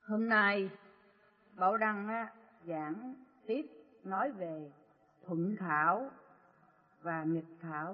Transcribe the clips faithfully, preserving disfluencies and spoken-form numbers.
Hôm nay Bảo Đăng á, giảng tiếp nói về thuận khảo và nghịch khảo.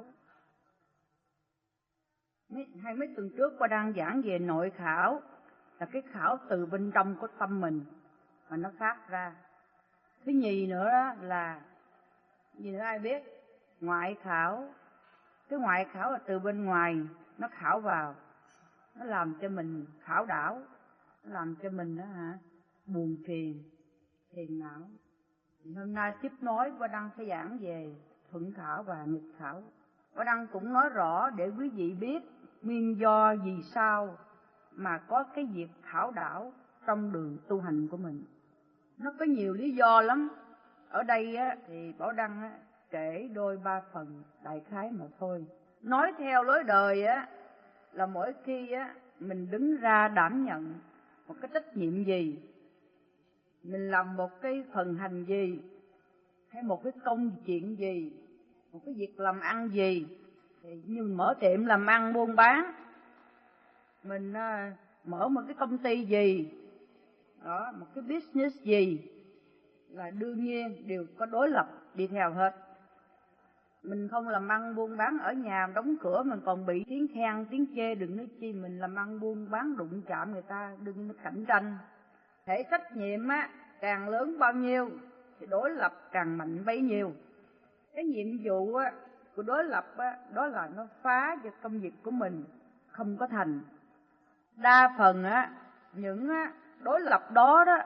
Mấy, hai mấy tuần trước Bảo Đăng giảng về nội khảo, là cái khảo từ bên trong của tâm mình mà nó phát ra. Thứ nhì nữa đó là gì nữa ai biết? Ngoại khảo. Cái ngoại khảo là từ bên ngoài nó khảo vào, nó làm cho mình khảo đảo, nó làm cho mình đó hả buồn phiền, phiền não. Thì hôm nay tiếp nối Bảo Đăng sẽ giảng về thuận khảo và nghịch khảo. Bảo Đăng cũng nói rõ để quý vị biết nguyên do vì sao mà có cái việc khảo đảo trong đường tu hành của mình. Nó có nhiều lý do lắm. Ở đây á, thì Bảo Đăng á, kể đôi ba phần đại khái mà thôi. Nói theo lối đời á, là mỗi khi á, mình đứng ra đảm nhận một cái trách nhiệm gì, mình làm một cái phần hành gì, hay một cái công chuyện gì, một cái việc làm ăn gì, thì như mình mở tiệm làm ăn buôn bán, mình uh, mở một cái công ty gì đó, một cái business gì, là đương nhiên đều có đối lập đi theo hết. Mình không làm ăn buôn bán ở nhà đóng cửa mình còn bị tiếng khen tiếng chê, đừng nói chi mình làm ăn buôn bán đụng chạm người ta, đừng cạnh tranh. Thể trách nhiệm á càng lớn bao nhiêu thì đối lập càng mạnh bấy nhiêu. Cái nhiệm vụ á của đối lập á, đó là nó phá cho công việc của mình không có thành. Đa phần á những á, đối lập đó đó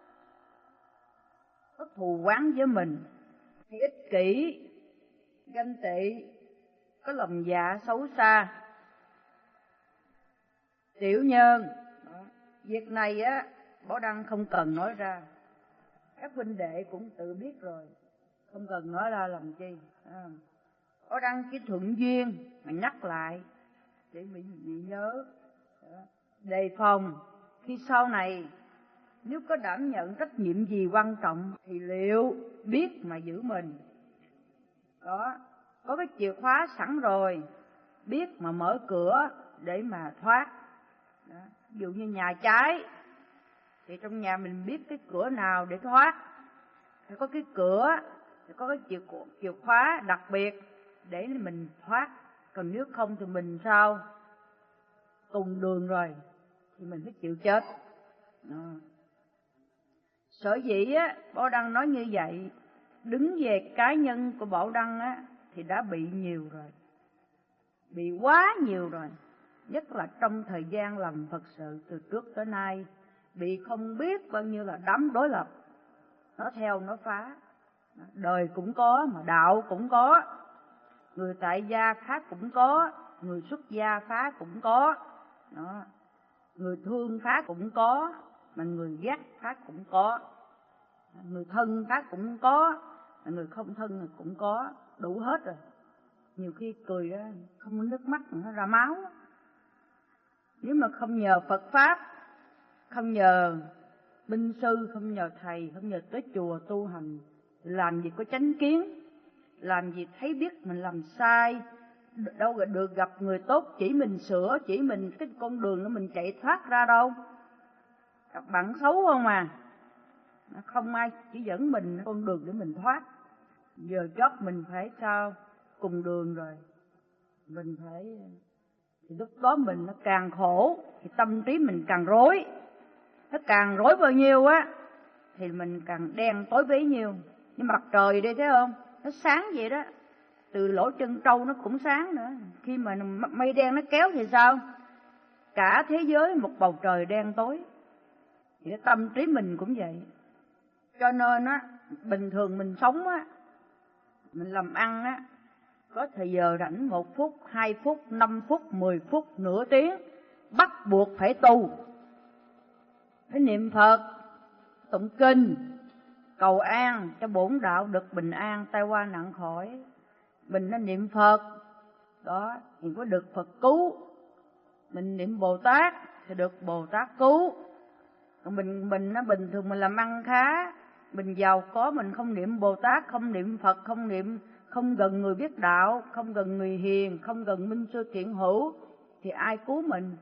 có thù oán với mình, hay ích kỷ, ganh tị, có lòng dạ xấu xa, tiểu nhân. Việc này á Bảo Đăng không cần nói ra, các huynh đệ cũng tự biết rồi, không cần nói ra làm chi. À, Bảo Đăng chỉ thuận duyên mà nhắc lại để mình bị nhớ, đề phòng khi sau này nếu có đảm nhận trách nhiệm gì quan trọng thì liệu biết mà giữ mình. Đó, có cái chìa khóa sẵn rồi, biết mà mở cửa để mà thoát. Đó, ví dụ như nhà cháy thì trong nhà mình biết cái cửa nào để thoát, phải có cái cửa, phải có cái chìa, chìa khóa đặc biệt để mình thoát. Còn nếu không thì mình sao? Cùng đường rồi thì mình phải chịu chết. Đó. Sở dĩ á Bảo Đăng nói như vậy, đứng về cá nhân của Bảo Đăng á thì đã bị nhiều rồi, bị quá nhiều rồi, nhất là trong thời gian làm Phật sự từ trước tới nay, bị không biết bao nhiêu là đám đối lập, nó theo nó phá. Đời cũng có mà đạo cũng có, người tại gia phá cũng có, người xuất gia phá cũng có. Đó. Người thương phá cũng có, mà người ghét phá cũng có, người thân phá cũng có, mà người không thân cũng có, đủ hết rồi. Nhiều khi cười đó, không có nước mắt nó ra máu. Nếu mà không nhờ Phật Pháp, không nhờ binh sư, không nhờ thầy, không nhờ tới chùa tu hành, làm gì có chánh kiến, làm gì thấy biết mình làm sai, đâu được gặp người tốt chỉ mình sửa, chỉ mình cái con đường đó mình chạy thoát ra đâu. Gặp bạn xấu không mà, không ai chỉ dẫn mình con đường để mình thoát. Giờ chót mình phải sao? Cùng đường rồi, mình phải, thì lúc đó mình nó càng khổ thì tâm trí mình càng rối. Nó càng rối bao nhiêu á thì mình càng đen tối bấy nhiêu. Như mặt trời đây thấy không, nó sáng vậy đó, từ lỗ chân trâu nó cũng sáng nữa. Khi mà mây đen nó kéo thì sao? Cả thế giới một bầu trời đen tối. Thì cái tâm trí mình cũng vậy. Cho nên á, bình thường mình sống á, mình làm ăn á, có thời giờ rảnh một phút, hai phút, năm phút, mười phút, nửa tiếng, bắt buộc phải tu, phải niệm Phật, tụng kinh, cầu an cho bổn đạo được bình an, tai qua nạn khỏi. Mình nên niệm Phật, đó thì có được Phật cứu. Mình niệm Bồ Tát thì được Bồ Tát cứu. Còn mình mình nó bình thường mình làm ăn khá, mình giàu có, mình không niệm Bồ Tát, không niệm Phật, không niệm, không gần người biết đạo, không gần người hiền, không gần minh sư thiện hữu, thì ai cứu mình?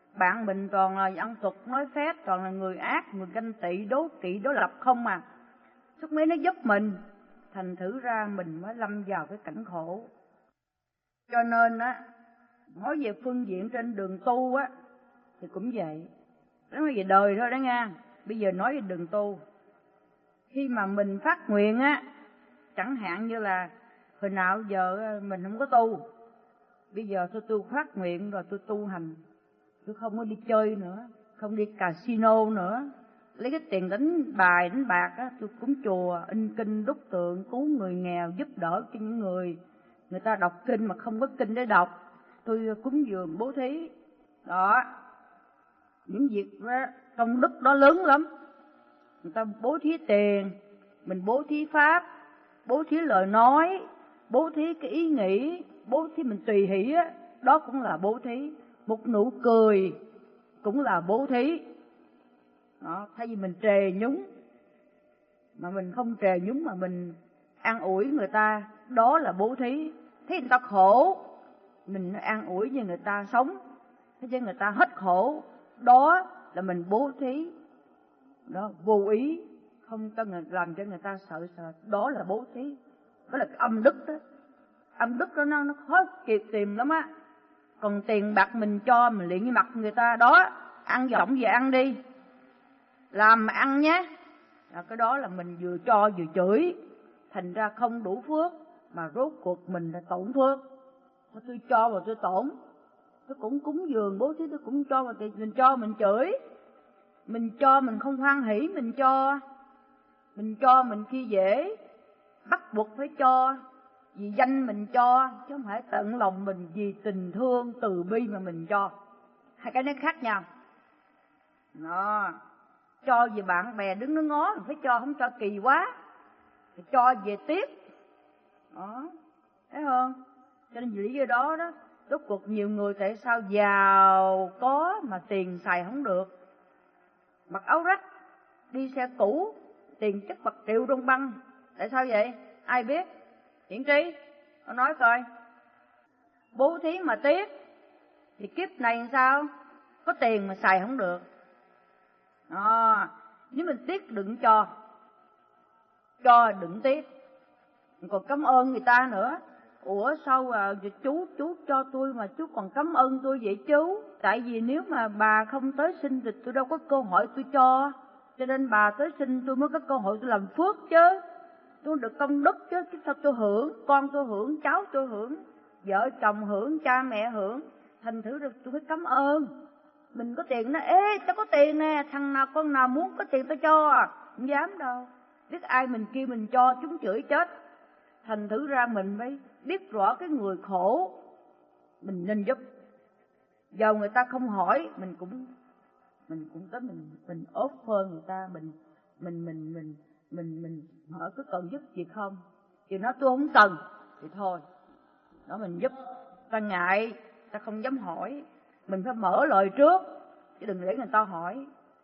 bạn mình toàn là ăn tục nói phét, toàn là người ác, người ganh tị, đố kỵ, đối lập không à. Sức mấy nó giúp mình, thành thử ra mình mới lâm vào cái cảnh khổ. Cho nên á, nói về phương diện trên đường tu á, thì cũng vậy. Nói về đời thôi đó nha, bây giờ nói về đường tu. Khi mà mình phát nguyện á, chẳng hạn như là hồi nào giờ mình không có tu, bây giờ tôi tu phát nguyện rồi tôi tu hành, tôi không có đi chơi nữa, không đi casino nữa, lấy cái tiền đánh bài đánh bạc á, tôi cúng chùa, in kinh, đúc tượng, cứu người nghèo, giúp đỡ cho những người người ta đọc kinh mà không có kinh để đọc, tôi cúng dường bố thí. Đó, những việc đó, công đức đó lớn lắm. Người ta bố thí tiền, mình bố thí pháp, bố thí lời nói, bố thí cái ý nghĩ, bố thí mình tùy hỷ á, đó cũng là bố thí. Một nụ cười cũng là bố thí. Đó, thay vì mình trề nhúng, mà mình không trề nhúng mà mình an ủi người ta, đó là bố thí. Thấy người ta khổ, mình an ủi cho người ta sống, thấy cho người ta hết khổ, đó là mình bố thí. Đó, vô ý, không cho người làm cho người ta sợ sợ, đó là bố thí. Đó là cái âm đức đó. Âm đức đó nó, nó khó kịp tìm lắm á. Còn tiền bạc mình cho, mình liền với mặt người ta, đó, ăn giọng về ăn đi, làm mà ăn nhé. Là cái đó là mình vừa cho vừa chửi, thành ra không đủ phước, mà rốt cuộc mình là tổn phước. Tôi cho mà tôi tổn, tôi cũng cúng dường bố thí, tôi cũng cho mà mình cho mình chửi. Mình cho mình không hoan hỷ, mình cho, mình cho mình khi dễ, bắt buộc phải cho, vì danh mình cho, chứ không phải tận lòng mình vì tình thương, từ bi mà mình cho. Hai cái nó khác nhau. Đó, cho về bạn bè đứng nó ngó, mình phải cho, không cho kỳ quá, thì cho về tiếp. Đó, thấy không? Cho nên vì lý do đó đó, rốt cuộc nhiều người tại sao giàu có mà tiền xài không được, mặc áo rách, đi xe cũ, tiền chất bạc triệu trong băng. Tại sao vậy? Ai biết? Hiển Trí, nó nói coi. Bố thí mà tiếc, thì kiếp này làm sao? Có tiền mà xài không được. Đó, nếu mình tiếc đừng cho, cho đừng tiếc. Còn cảm ơn người ta nữa. Ủa sao à, chú chú cho tôi mà chú còn cảm ơn tôi vậy chú? Tại vì nếu mà bà không tới sinh thì tôi đâu có cơ hội tôi cho, cho nên bà tới sinh tôi mới có cơ hội tôi làm phước chứ, tôi được công đức chứ. Chứ sao tôi hưởng, con tôi hưởng, cháu tôi hưởng, vợ chồng hưởng, cha mẹ hưởng, thành thử được tôi phải cảm ơn. Mình có tiền nó, ê tao có tiền nè, thằng nào con nào muốn có tiền tao cho, không dám đâu. Biết ai mình kêu mình cho chúng chửi chết. Thành thử ra mình mới biết rõ cái người khổ mình nên giúp. Giờ người ta không hỏi, mình cũng mình cũng tới mình mình offer người ta, mình mình mình mình mình mình hỏi có cần giúp gì không? Thì nói tôi không cần thì thôi. Đó, mình giúp. Ta ngại, ta không dám hỏi, mình phải mở lời trước chứ đừng để người ta hỏi.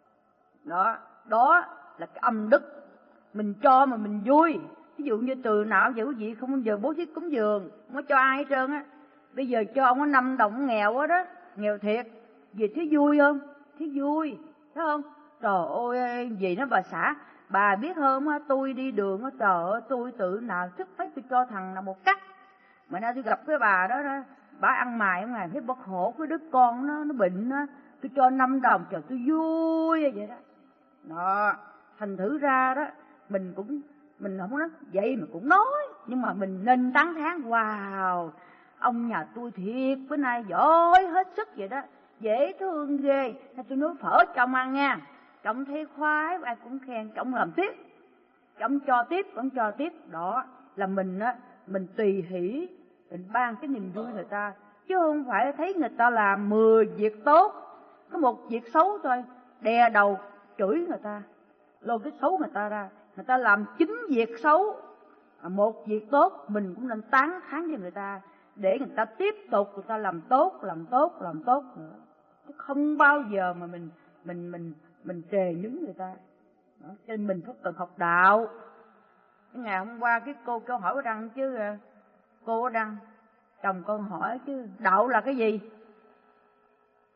Đó, đó là cái âm đức. Mình cho mà mình vui. Ví dụ như từ nào giờ quý vị không bao giờ bố thí cúng dường, không có cho ai hết trơn á. Bây giờ cho ông có năm đồng nghèo quá đó, nghèo thiệt, vì thấy vui không? Thấy vui, thấy không? Trời ơi, gì nó bà xã, bà biết không á, tôi đi đường á, trời ơi, tôi tự nào thức phải tôi cho thằng nào một cắt. Mà nay tôi gặp cái bà đó đó, bà ăn mày không ngày, thấy bất khổ cái đứa con nó, nó bệnh á, tôi cho năm đồng, trời tôi vui vậy đó. Đó, thành thử ra đó, mình cũng mình không có nói vậy mà cũng nói, nhưng mà mình nên tán thán, wow, ông nhà tôi thiệt bữa nay giỏi hết sức vậy đó, dễ thương ghê. Tôi nói phở cho ông ăn nha, ông thấy khoái, ai cũng khen, ông làm tiếp, ông cho tiếp, ông cho tiếp. Đó là mình á, mình tùy hỷ, mình ban cái niềm vui người ta, chứ không phải thấy người ta làm mười việc tốt, có một việc xấu thôi đè đầu chửi người ta, lôi cái xấu người ta ra. Người ta làm chín việc xấu, một việc tốt mình cũng nên tán thán cho người ta, để người ta tiếp tục người ta làm tốt, làm tốt, làm tốt nữa. Chứ không bao giờ mà mình mình mình mình trề nhúng người ta. Đó, cho nên mình phải cần học đạo. Cái ngày hôm qua cái cô câu hỏi có đăng chứ, cô có đăng chồng con hỏi chứ đạo là cái gì?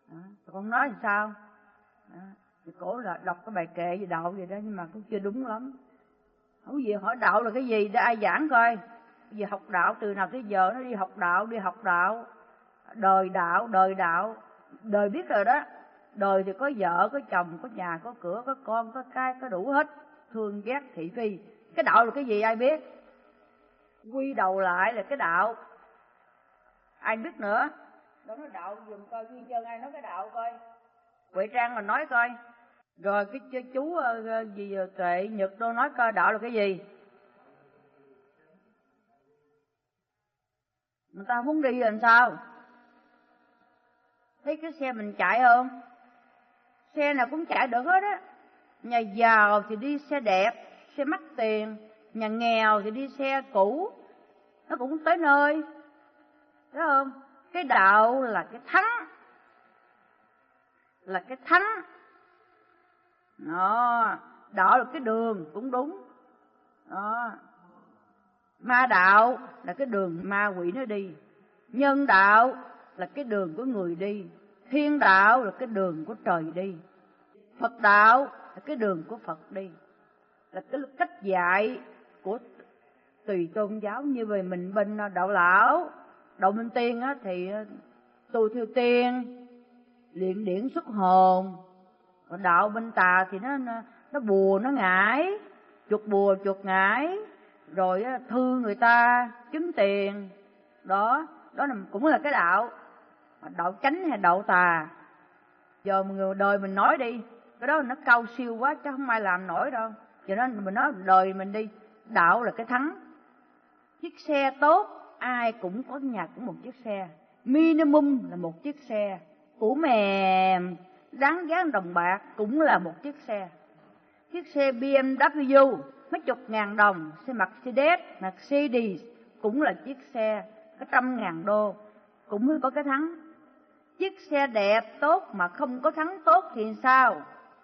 Đó. Con nói làm sao? Đó. Thì cổ là đọc cái bài kệ về đạo vậy đó, nhưng mà cũng chưa đúng lắm. Không gì hỏi đạo là cái gì để ai giảng coi. Bây giờ học đạo từ nào tới giờ nó đi học đạo, đi học đạo. Đời đạo, đời đạo. Đời biết rồi đó. Đời thì có vợ, có chồng, có nhà, có cửa, có con, có cái, có đủ hết. Thương ghét thị phi. Cái đạo là cái gì ai biết? Quy đầu lại là cái đạo. Ai biết nữa? Đó nói đạo dùm coi, ghi chân ai nói cái đạo coi. Huệ Trang mà nói coi. Rồi cái chú uh, gì Tuệ Nhật đâu nói coi đạo là cái gì. Người ta muốn đi làm sao? Thấy cái xe mình chạy không? Xe nào cũng chạy được hết á. Nhà giàu thì đi xe đẹp, xe mắc tiền. Nhà nghèo thì đi xe cũ. Nó cũng tới nơi. Thấy không? Cái đạo là cái thắng. Là cái thắng. Đó. Đạo là cái đường cũng đúng. Đó. Ma đạo là cái đường ma quỷ nó đi. Nhân đạo là cái đường của người đi. Thiên đạo là cái đường của trời đi. Phật đạo là cái đường của Phật đi. Là cái cách dạy của tùy tôn giáo. Như về mình bên đạo lão, đạo Minh Tiên á, thì tu theo tiên, luyện điển xuất hồn. Còn đạo bên Tà thì nó nó bùa nó ngải, chuột bùa chuột ngải, rồi thư người ta chứng tiền. Đó, đó là cũng là cái đạo. Đạo chánh hay đạo tà? Giờ người đời mình nói đi, cái đó nó cao siêu quá chứ không ai làm nổi đâu. Cho nên mình nói đời mình đi, đạo là cái thắng. Chiếc xe tốt, ai cũng có nhà cũng một chiếc xe. Minimum là một chiếc xe. Củ mềm, đáng giá đồng bạc cũng là một chiếc xe. Chiếc xe bê em vê mấy chục ngàn đồng, xe Mercedes, Mercedes cũng là chiếc xe có trăm ngàn đô, cũng mới có cái thắng. Chiếc xe đẹp tốt mà không có thắng tốt thì sao?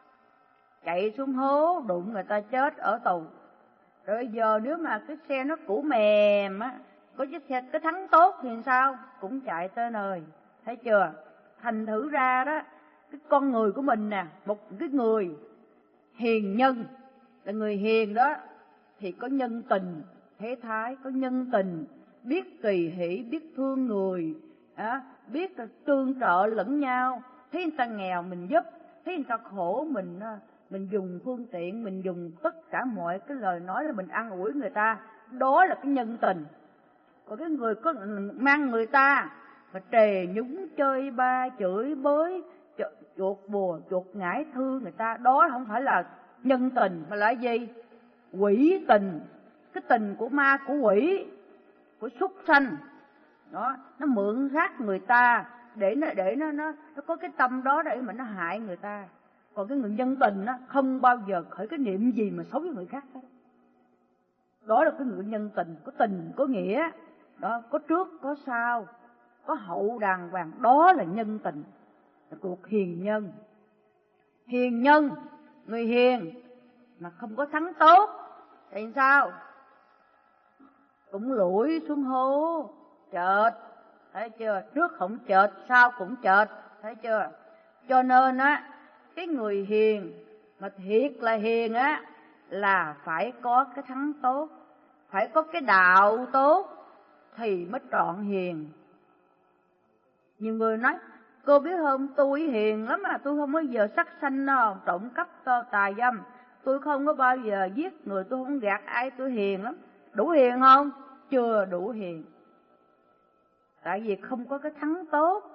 Chạy xuống hố đụng người ta chết ở tù. Rồi bây giờ nếu mà cái xe nó cũ mềm á, có chiếc xe cái thắng tốt thì sao? Cũng chạy tới nơi. Thấy chưa? Thành thử ra đó, cái con người của mình nè, một cái người hiền nhân, là người hiền đó thì có nhân tình thế thái, có nhân tình, biết kỳ hỷ, biết thương người, à, biết tương trợ lẫn nhau. Thấy người ta nghèo mình giúp, thấy người ta khổ mình mình dùng phương tiện, mình dùng tất cả mọi cái lời nói là mình an ủi người ta. Đó là cái nhân tình. Còn cái người có mang người ta mà trề nhúng chơi ba, chửi bới, chuột bùa chuột ngải thư người ta, đó không phải là nhân tình mà là gì? Quỷ tình. Cái tình của ma, của quỷ, của súc sanh. Đó, nó mượn rác người ta để nó để nó nó nó có cái tâm đó để mà nó hại người ta. Còn cái người nhân tình nó không bao giờ khởi cái niệm gì mà xấu với người khác hết. Đó là cái người nhân tình, có tình có nghĩa. Đó, có trước có sau, có hậu đàng hoàng, đó là nhân tình, là cuộc hiền nhân. Hiền nhân, người hiền mà không có thắng tốt thì sao? Cũng lủi xuống hố, chợt, thấy chưa? Trước không chợt, sau cũng chợt, thấy chưa? Cho nên á, cái người hiền mà thiệt là hiền á, là phải có cái thắng tốt, phải có cái đạo tốt thì mới trọn hiền. Nhiều người nói, cô biết không, tôi hiền lắm mà tôi không bao giờ sát sanh đâu, trộm cắp tà dâm, tôi không có bao giờ giết người, tôi không gạt ai, tôi hiền lắm. Đủ hiền không? Chưa đủ hiền. Tại vì không có cái thắng tốt,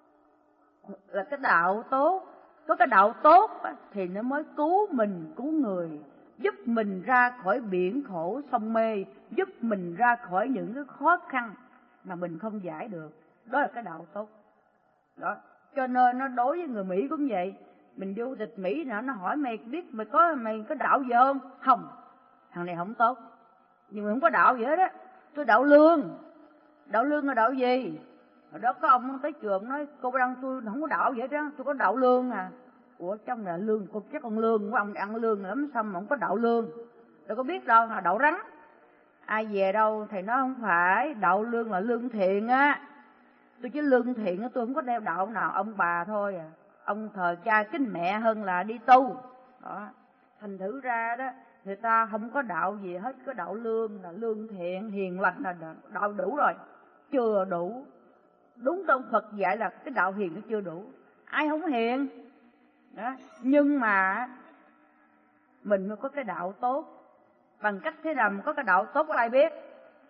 là cái đạo tốt. Có cái đạo tốt thì nó mới cứu mình, cứu người, giúp mình ra khỏi biển khổ sông mê, giúp mình ra khỏi những cái khó khăn mà mình không giải được. Đó là cái đạo tốt. Đó, cho nên nó đối với người Mỹ cũng vậy. Mình vô tịch Mỹ nữa, nó hỏi mày biết mày có mày có đạo gì không? Không, thằng này không tốt. Nhưng mà không có đạo gì hết á. Tôi đạo lương. Đạo lương là đạo gì? Hồi đó có ông tới trường nói, cô Đăng tôi không có đạo gì hết á, tôi có đạo lương à. Ủa trong là lương, cô chắc con lương của ông ăn lương lắm, sao mà không có đạo lương? Tôi có biết đâu, là đạo rắn. Ai về đâu thầy nói không phải, đạo lương là lương thiện á. tôi chỉ lương thiện, tôi không có đeo đạo nào ông bà thôi à. Ông thờ cha kính mẹ hơn là đi tu. Đó. Thành thử ra đó, người ta không có đạo gì hết, có đạo lương là lương thiện, hiền lành là đạo đủ rồi. Chưa đủ. Đúng trong Phật dạy là cái đạo hiền nó chưa đủ. Ai không hiền. Đó. Nhưng mà mình mới có cái đạo tốt. Bằng cách thế nào mà có cái đạo tốt có ai biết?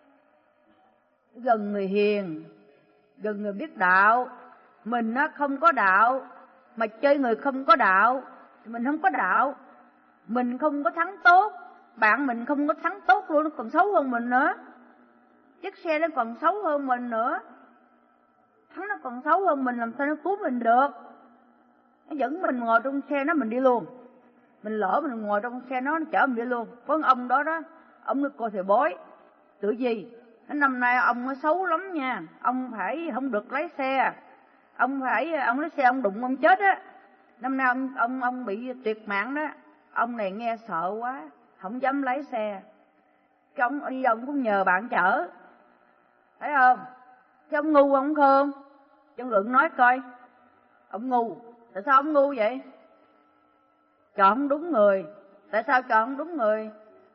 Gần người hiền, gần người biết đạo. Mình nó không có đạo mà chơi người không có đạo thì mình không có đạo. Mình không có thắng tốt, bạn mình không có thắng tốt luôn, nó còn xấu hơn mình nữa. Chiếc xe nó còn xấu hơn mình nữa, thắng nó còn xấu hơn mình, làm sao nó cứu mình được? Nó dẫn mình ngồi trong xe nó mình đi luôn. Mình lỡ mình ngồi trong xe nó, nó chở mình đi luôn. Có ông đó đó, ông nó cô thầy bói tự gì, năm nay ông nó xấu lắm nha, ông phải không được lái xe, ông phải ông lái xe ông đụng ông chết á. Năm nay ông ông ông bị tuyệt mạng đó. Ông này nghe sợ quá, không dám lái xe. Cái ông đi đâu cũng nhờ bạn chở, thấy không? Cái ông ngu ông không? Trong Lượng nói coi, ông ngu. Tại sao ông ngu vậy? Chọn không đúng người. Tại sao chọn không đúng người?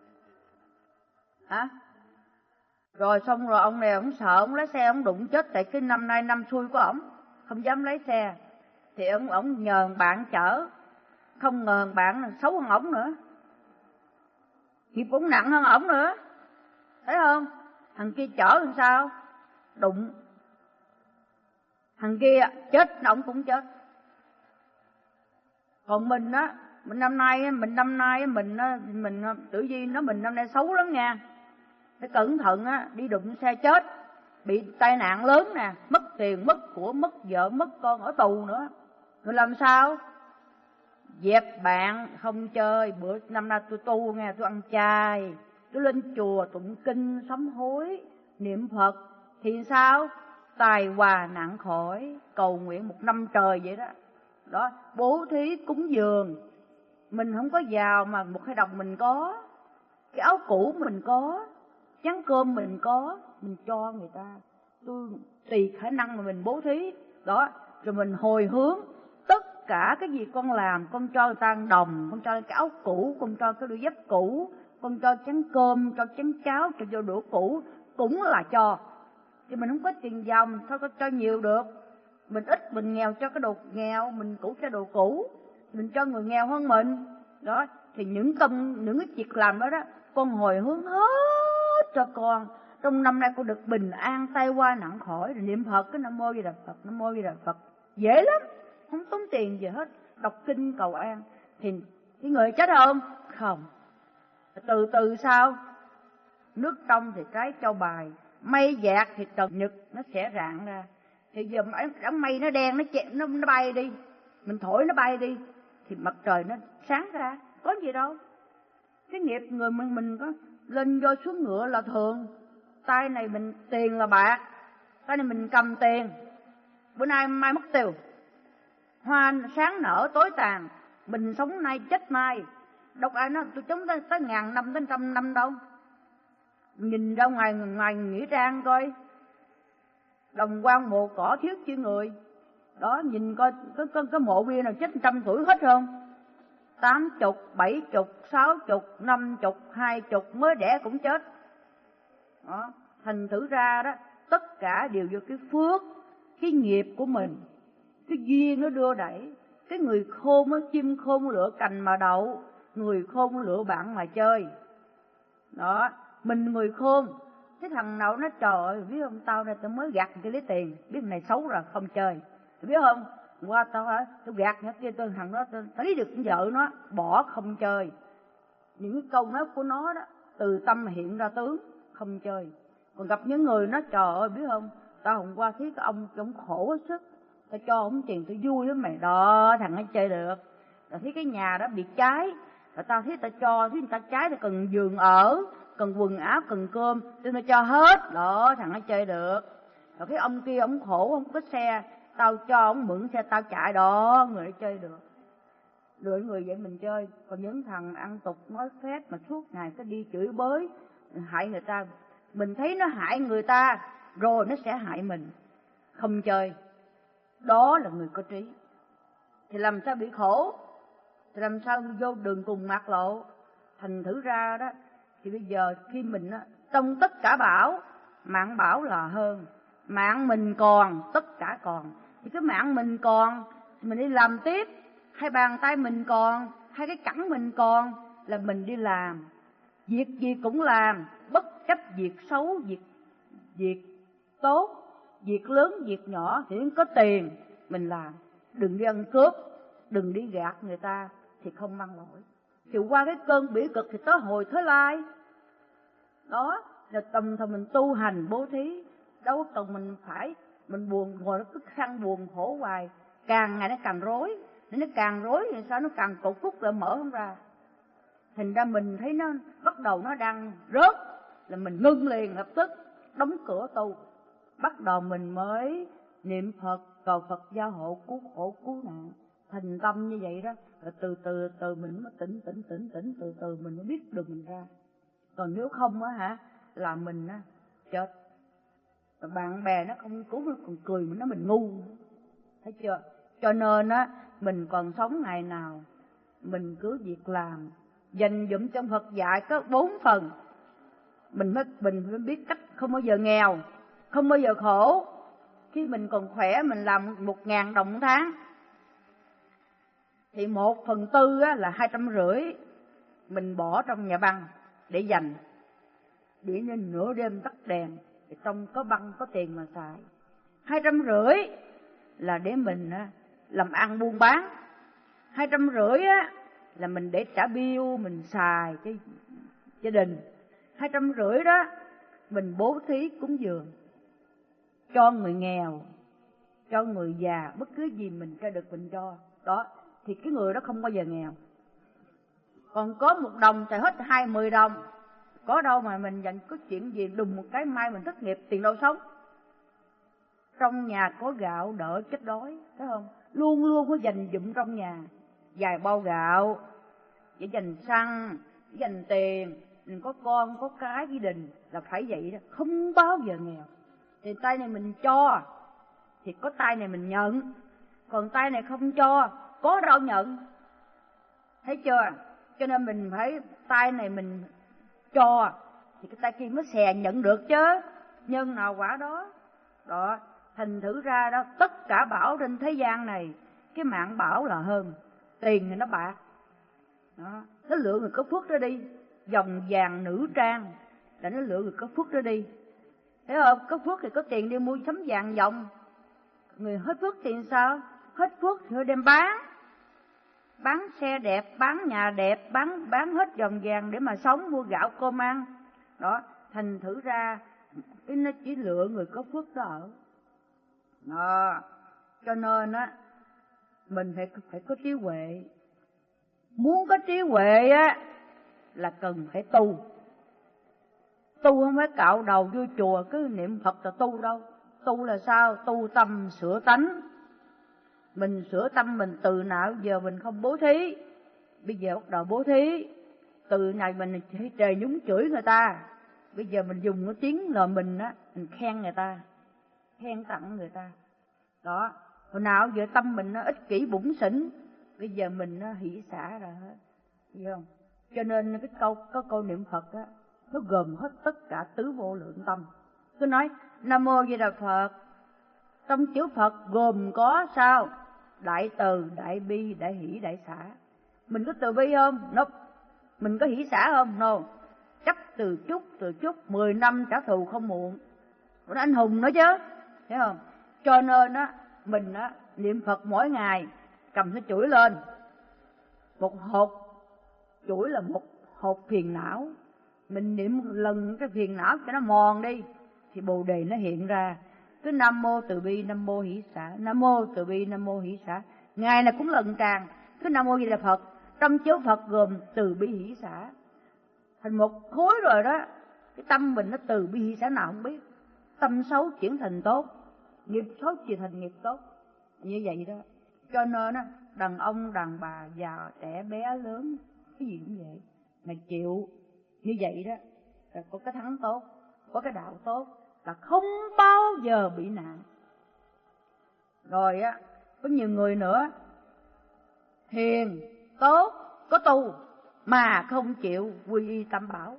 Hả? Rồi xong rồi ông này ông sợ ông lái xe ông đụng chết, tại cái năm nay năm xui của ổng, không dám lái xe. Thì ông ổng nhờ bạn chở, không ngờ bạn là xấu hơn ổng nữa, nghiệp cũng nặng hơn ổng nữa, thấy không? Thằng kia chở làm sao? Đụng. Thằng kia chết, ổng cũng chết. Còn mình á, mình năm nay mình năm nay mình mình Tử Vi nó mình năm nay xấu lắm nha. Phải cẩn thận á, đi đụng xe chết, bị tai nạn lớn nè, mất tiền, mất của, mất vợ, mất con, ở tù nữa. Rồi làm sao? Dẹp bạn, không chơi. Bữa năm nay tôi tu nghe, tôi ăn chay, tôi lên chùa tụng kinh, sám hối, niệm Phật. Thì sao? Tài hòa nạn khỏi, cầu nguyện một năm trời vậy đó. Đó, bố thí cúng dường. Mình không có giàu mà một hai đồng mình có, cái áo cũ mình có, chén cơm mình có, mình cho người ta. Tôi tùy khả năng mà mình bố thí. Đó, rồi mình hồi hướng. Tất cả cái gì con làm, con cho người ta đồng, con cho cái áo cũ, con cho cái đôi dép cũ, con cho chén cơm, cho chén cháo, cho vô đũa cũ, cũng là cho. Thì mình không có tiền giàu, mình sao có cho nhiều được. Mình ít, mình nghèo cho cái đồ nghèo, mình cũ cho đồ cũ, mình cho người nghèo hơn mình. Đó, thì những công, những cái việc làm đó đó, con hồi hướng hết cho con. Trong năm nay con được bình an, tai qua nạn khỏi, rồi niệm Phật, cái Nam Mô Di Đà Phật, Nam Mô Di Đà Phật. Dễ lắm, không tốn tiền gì hết, đọc kinh cầu an. Thì cái người chết không? Không. Từ từ sao? Nước trong thì trái châu bài, mây dạt thì trần nhật nó sẽ rạng ra. Thì giờ đám mây nó đen, nó chẹt, nó, nó bay đi, mình thổi nó bay đi, thì mặt trời nó sáng ra, có gì đâu. Cái nghiệp người mình, mình có lên vô xuống ngựa là thường. Tay này mình tiền là bạc, tay này mình cầm tiền, bữa nay mai mất tiêu. Hoa sáng nở tối tàn, mình sống nay chết mai. Đâu ai nói tôi chống tới, tới ngàn năm tới trăm năm đâu. Nhìn ra ngoài ngoài nghĩa trang coi, đồng quan mộ cỏ thiếu chi người. Đó, nhìn coi có, có, có mộ bia nào chết trăm tuổi hết không? Tám chục, bảy chục, sáu chục, năm chục, hai chục, mới đẻ cũng chết. Đó, thành thử ra đó, tất cả đều do cái phước, cái nghiệp của mình, cái duyên nó đưa đẩy. Cái người khôn nó chim khôn lựa cành mà đậu, người khôn lựa bạn mà chơi. Đó, mình người khôn. Cái thằng nào nó trời ơi, biết không, tao này tao mới gạt cái lấy tiền, biết thằng này xấu rồi không chơi, biết không? Qua tao hả, tôi gạt nữa kia, tôi thằng đó tôi thấy được con vợ nó bỏ không chơi. Những cái câu nói của nó đó, từ tâm hiện ra tướng, không chơi. Còn gặp những người nó trời ơi, biết không, tao hôm qua thấy cái ông ông khổ hết sức, tao cho ông tiền tôi vui lắm mày, đó thằng nó chơi được. Rồi thấy cái nhà đó bị cháy, rồi tao thấy tao cho, thấy người ta cháy tao cần giường ở, cần quần áo, cần cơm, tôi nó cho hết, đó thằng nó chơi được. Rồi cái ông kia ông khổ, không có xe, tao cho ông mượn xe tao chạy, đó người nó chơi được. Lựa người vậy mình chơi. Còn những thằng ăn tục nói phét mà suốt ngày cứ đi chửi bới hại người ta, mình thấy nó hại người ta rồi nó sẽ hại mình. không chơi, đó là người có trí. Thì làm sao bị khổ, thì làm sao vô đường cùng mạt lộ. Thành thử ra đó, thì bây giờ khi mình á, trong tất cả bảo, mạng bảo là hơn. Mạng mình còn, tất cả còn. Thì cái mạng mình còn, mình đi làm tiếp. Hai bàn tay mình còn, hai cái cẳng mình còn, là mình đi làm. Việc gì cũng làm, bất chấp việc xấu, việc, việc tốt, việc lớn, việc nhỏ, thì có tiền mình làm. Đừng đi ăn cướp, đừng đi gạt người ta, thì không mang lỗi. Thì qua cái cơn bỉ cực thì tới hồi tới lai. Đó là tầm thời mình tu hành bố thí. Đâu cần mình phải mình buồn, ngồi nó cứ khăn buồn khổ hoài. Càng ngày nó càng rối, nó càng rối thì sao nó càng cột cúc lại mở không ra. Thành ra mình thấy nó bắt đầu nó đang rớt, là mình ngưng liền lập tức, đóng cửa tu. Bắt đầu mình mới niệm Phật, cầu Phật gia hộ cứu khổ cứu nạn. Thành tâm như vậy đó, rồi từ từ từ mình mới tỉnh tỉnh tỉnh tỉnh từ từ mình mới biết được mình ra. Còn nếu không á hả, là mình á chết. Bạn bè nó không cứu, nó còn cười mình, nó mình ngu, thấy chưa? Cho nên á, mình còn sống ngày nào mình cứ việc làm, dành dụm trong Phật dạy có bốn phần. Mình mới mình mới biết cách không bao giờ nghèo, không bao giờ khổ. Khi mình còn khỏe, mình làm một ngàn đồng một tháng, thì một phần tư á, là hai trăm rưỡi mình bỏ trong nhà băng để dành, để nên nửa đêm tắt đèn thì trong có băng có tiền mà xài. Hai trăm rưỡi là để mình á, làm ăn buôn bán. Hai trăm rưỡi á là mình để trả bill, mình xài cho gia đình. Hai trăm rưỡi đó mình bố thí cúng dường cho người nghèo, cho người già, bất cứ gì mình cho được mình cho. Đó, thì cái người đó không bao giờ nghèo. Còn có một đồng thì hết hai mươi đồng. Có đâu mà mình dành có chuyện gì đùng một cái mai mình thất nghiệp, tiền đâu sống. Trong nhà có gạo đỡ chết đói, thấy không? Luôn luôn có dành dụm trong nhà vài bao gạo để dành xăng, để dành tiền. Mình có con, có cái gia đình là phải vậy đó, không bao giờ nghèo. Thì tay này mình cho thì có tay này mình nhận, còn tay này không cho có đâu nhận, thấy chưa? Cho nên mình phải tay này mình cho thì cái tay kia mới xè nhận được chứ, nhân nào quả đó. Đó, thành thử ra đó, tất cả bảo trên thế gian này, cái mạng bảo là hơn. Tiền thì nó bạc, đó, nó lựa người có phước đó đi. Dòng vàng nữ trang là nó lựa người có phước đó đi, thấy không? Có phước thì có tiền đi mua sắm vàng dòng. Người hết phước thì sao? Hết phước thì thôi đem bán, bán xe đẹp, bán nhà đẹp, bán bán hết dòng vàng để mà sống, mua gạo cơm ăn. Đó, thành thử ra cái nó chỉ lựa người có phước đó ở. Đó, cho nên á mình phải phải có trí huệ. Muốn có trí huệ á là cần phải tu. Tu không phải cạo đầu vô chùa cứ niệm Phật là tu đâu. Tu là sao? Tu tâm sửa tánh. Mình sửa tâm mình từ nào giờ mình không bố thí, bây giờ bắt đầu bố thí. Từ này mình trời nhúng chửi người ta, bây giờ mình dùng cái tiếng lời mình á, mình khen người ta, khen tặng người ta. Đó, hồi nào giờ tâm mình nó ích kỷ bủn xỉn, bây giờ mình nó hỷ xả ra hết, hiểu không? Cho nên cái câu có câu niệm Phật á, nó gồm hết tất cả tứ vô lượng tâm. Cứ nói Nam Mô Di Đà Phật, trong chữ Phật gồm có sao? Đại từ, đại bi, đại hỷ, đại xả. Mình có từ bi không? No. Mình có hỷ xả không? No. Chấp từ chút, từ chút, mười năm trả thù không muộn. Nó anh hùng nữa chứ, thấy không? Cho nên á, mình á niệm Phật mỗi ngày, cầm cái chuỗi lên, một hột chuỗi là một hột phiền não. Mình niệm lần cái phiền não cho nó mòn đi, thì Bồ Đề nó hiện ra. Cứ Nam Mô Từ Bi, Nam Mô Hỷ Xả, Nam Mô Từ Bi, Nam Mô Hỷ Xả. Ngày nào cũng lần tràn, cứ Nam Mô Di Đà Phật. Trong chữ Phật gồm Từ Bi Hỷ Xả, thành một khối rồi đó. Cái tâm mình nó Từ Bi Hỷ Xả nào không biết. Tâm xấu chuyển thành tốt, nghiệp xấu chuyển thành nghiệp tốt, như vậy đó. Cho nên á, đàn ông, đàn bà, già, trẻ, bé, lớn, cái gì cũng vậy, mà chịu như vậy đó là có cái thắng tốt, có cái đạo tốt, là không bao giờ bị nạn. Rồi á, có nhiều người nữa hiền, tốt, có tu mà không chịu quy y tam bảo,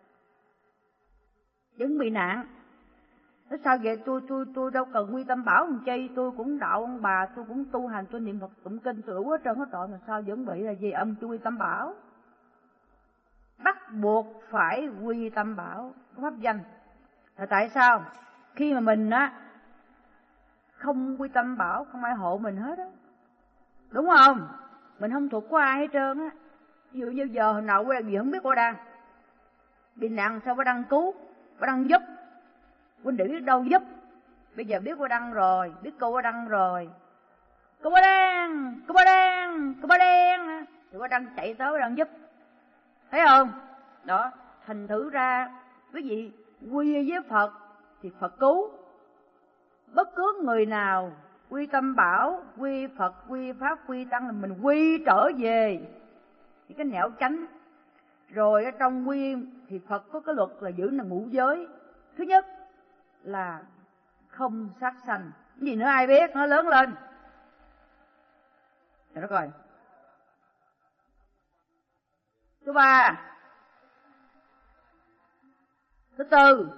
vẫn bị nạn. Thế sao vậy? Tôi tôi tôi đâu cần quy tam bảo làm chi, tôi cũng đạo ông bà, tôi cũng tu hành, tôi niệm Phật tụng kinh, tôi đủ hết trơn hết trọi, mà sao vẫn bị là gì? Âm chưa quy tam bảo. Bắt buộc phải quy tam bảo pháp danh. Là tại sao? Khi mà mình á không quy tam bảo, không ai hộ mình hết á, đúng không? Mình không thuộc của ai hết trơn á. Ví dụ như giờ hồi nào quen gì không biết cô đang bị nạn, sao cô đang cứu, cô đang giúp, huynh đệ biết đâu giúp. Bây giờ biết cô đăng rồi, biết cô cô đăng rồi, cô ba đen, cô ba đen, cô ba đen, thì cô đăng chạy tới cô đăng giúp, thấy không? Đó, thành thử ra quý vị quy với Phật thì Phật cứu. Bất cứ người nào quy tam bảo, quy Phật, quy Pháp, quy Tăng là mình quy trở về những cái nẻo chánh. Rồi ở trong quy thì Phật có cái luật là giữ là ngũ giới. Thứ nhất là không sát sanh. Cái gì nữa ai biết, nó lớn lên. Để nó coi. Thứ ba, thứ tư,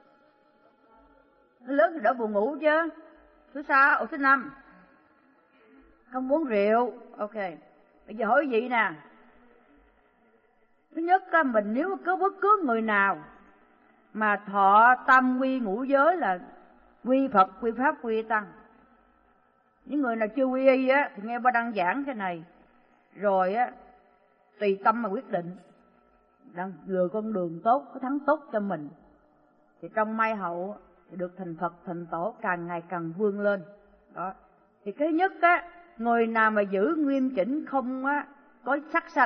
nó lớn thì đỡ buồn ngủ chứ. Thứ sáu, thứ năm, không uống rượu. Ok, bây giờ hỏi gì nè. Thứ nhất, mình nếu có bất cứ người nào mà thọ tam quy ngũ giới là quy Phật, quy Pháp, quy Tăng. Những người nào chưa quy y á thì nghe ba đăng giảng cái này, rồi á tùy tâm mà quyết định, đang lựa con đường tốt, có thắng tốt cho mình, thì trong mai hậu thì được thành Phật thành Tổ, càng ngày càng vươn lên. Đó. Thì cái nhất á, người nào mà giữ nghiêm chỉnh không á có sát sanh,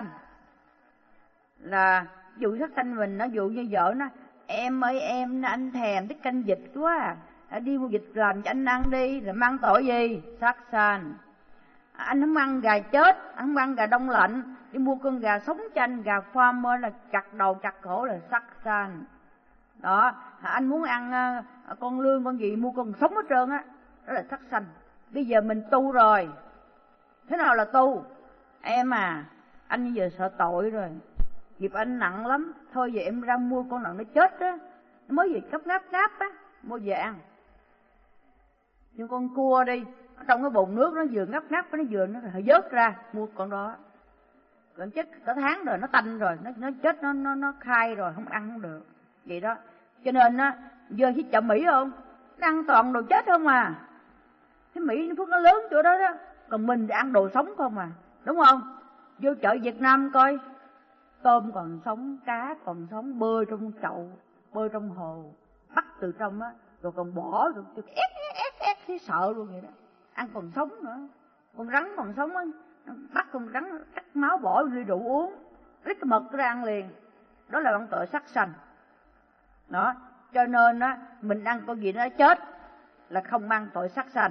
là ví dụ sát sanh mình, nó ví dụ như vợ nó, em ơi em, anh thèm cái canh vịt quá à, đi mua vịt làm cho anh ăn đi, là mang tội gì? Sát sanh. Anh không ăn gà chết, anh không ăn gà đông lạnh, đi mua con gà sống cho anh, gà farmer là chặt đầu chặt cổ là sát sanh. Đó, anh muốn ăn uh, con lươn con gì mua con sống hết trơn á, đó, đó là sát sanh. Bây giờ mình tu rồi, thế nào là tu? Em à, anh bây giờ sợ tội rồi, nghiệp anh nặng lắm, thôi về em ra mua con lợn nó chết á, nó mới về cấp ngáp ngáp á, mua về ăn. Nhưng con cua đi, trong cái bồn nước nó vừa ngáp ngáp, nó vừa nó phải vớt ra, mua con đó. Còn chết cả tháng rồi, nó tanh rồi, nó nó chết, nó nó nó khai rồi, không ăn không được. Vậy đó. Cho nên á, giờ khi chợ Mỹ không, nó ăn toàn đồ chết không à. Cái Mỹ nó nó lớn chỗ đó đó, còn mình thì ăn đồ sống không à, đúng không? Vô chợ Việt Nam coi, tôm còn sống, cá còn sống, bơi trong chậu, bơi trong hồ, bắt từ trong á, rồi còn bỏ, rồi ép ép ép ép, thấy sợ luôn vậy đó. Ăn còn sống nữa, con rắn còn sống á, bắt con rắn cắt máu bỏ ly rượu uống, lấy cái mật ra ăn liền. Đó là bằng tội sát sanh. Đó, cho nên á, mình ăn con gì nó chết là không mang tội sát sanh.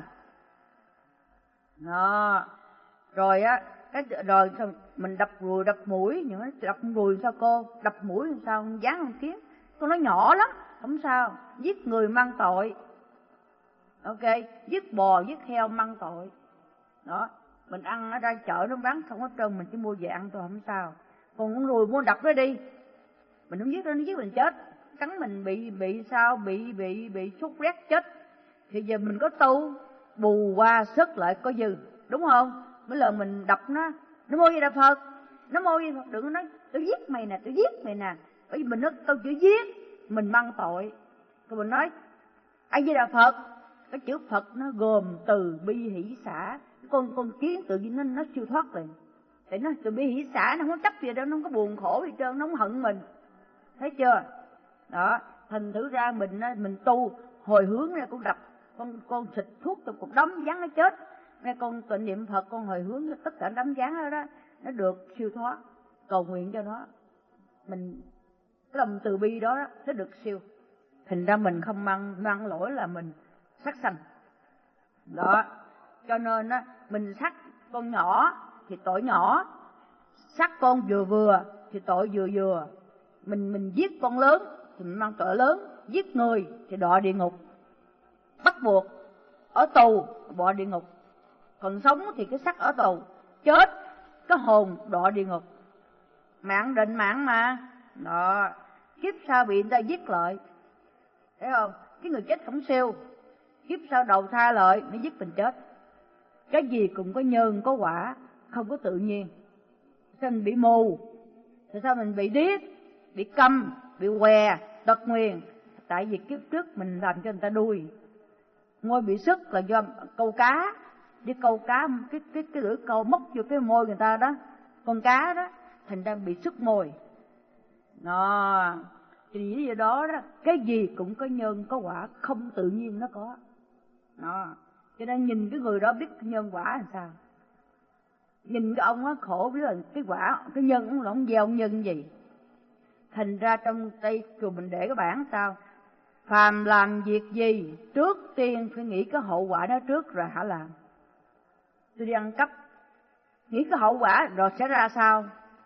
Đó, rồi á, cái rồi mình đập ruồi đập mũi, những cái đập ruồi sao cô, đập mũi làm sao, dán con kiến, con nó nhỏ lắm, không sao, giết người mang tội. Ok, giết bò giết heo mang tội. Đó, mình ăn ở ra chợ nó bán không hết trơn, mình chỉ mua về ăn thôi không sao. Còn con ruồi mua đập nó đi, mình không giết nó, nó giết mình chết, cắn mình bị bị sao, bị bị bị sốt rét chết. Thì giờ mình có tu bù qua sức lại có dư, đúng không? Mỗi lần mình đập nó, nó mô gì đập Phật, nó mô gì Phật, đừng có nói tôi giết mày nè, tôi giết mày nè. Bởi vì mình nói tôi chữ giết, mình mang tội. Rồi mình nói ai với đà Phật, cái chữ Phật nó gồm từ bi hỷ xả. Con con kiến tự nhiên nó nó siêu thoát liền. Tại nó từ bi hỷ xả, nó không có chấp gì đâu, nó không có buồn khổ gì trơn, nó không hận mình. Thấy chưa? Đó, thành thử ra mình mình tu hồi hướng ra, con đập con con xịt thuốc từ cục đấm dán nó chết, nghe con tụng niệm Phật, con hồi hướng cho tất cả đám dán đó đó, nó được siêu thoát, cầu nguyện cho nó, mình cái lòng từ bi đó, đó nó được siêu. Thành ra mình không mang mang lỗi là mình sát sanh. Đó, cho nên á, mình sát con nhỏ thì tội nhỏ, sát con vừa vừa thì tội vừa vừa. Mình mình giết con lớn thì mình mang tội lớn, giết người thì đọa địa ngục. Bắt buộc ở tù đọa địa ngục, còn sống thì cái xác ở tù, chết cái hồn đọa địa ngục. Mạng định mạng mà. Đó, kiếp sau bị người ta giết lợi, thấy không? Cái người chết không siêu, kiếp sau đầu thai lợi mới giết mình chết. Cái gì cũng có nhân có quả, không có tự nhiên. Sao mình bị mù? Tại sao mình bị điếc, bị câm, bị què, tật nguyền? Tại vì kiếp trước mình làm cho người ta đuôi. Môi bị sức là do câu cá, đi câu cá cái cái cái lưỡi câu móc vô cái môi người ta đó, con cá đó, thành ra bị sức môi. Đó, thì lý do đó đó, cái gì cũng có nhân có quả, không tự nhiên nó có. Đó, cho nên nhìn cái người đó biết nhân quả làm sao. Nhìn cái ông á khổ biết là cái quả, cái nhân nó không gieo nhân gì. Thành ra trong đây chùa mình để cái bảng sao, phàm làm việc gì trước tiên phải nghĩ cái hậu quả đó trước rồi hả làm. Tôi đi ăn cắp, nghĩ cái hậu quả rồi sẽ ra sao,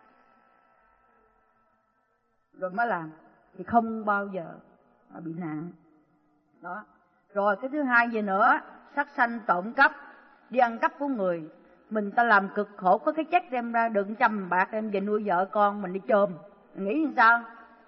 rồi mới làm, thì không bao giờ mà bị nạn. Đó. Rồi cái thứ hai gì nữa, sát sanh trộm cắp, đi ăn cắp của người. Mình ta làm cực khổ, có cái check đem ra đựng trăm bạc đem về nuôi vợ con, mình đi chôm, mình nghĩ như sao?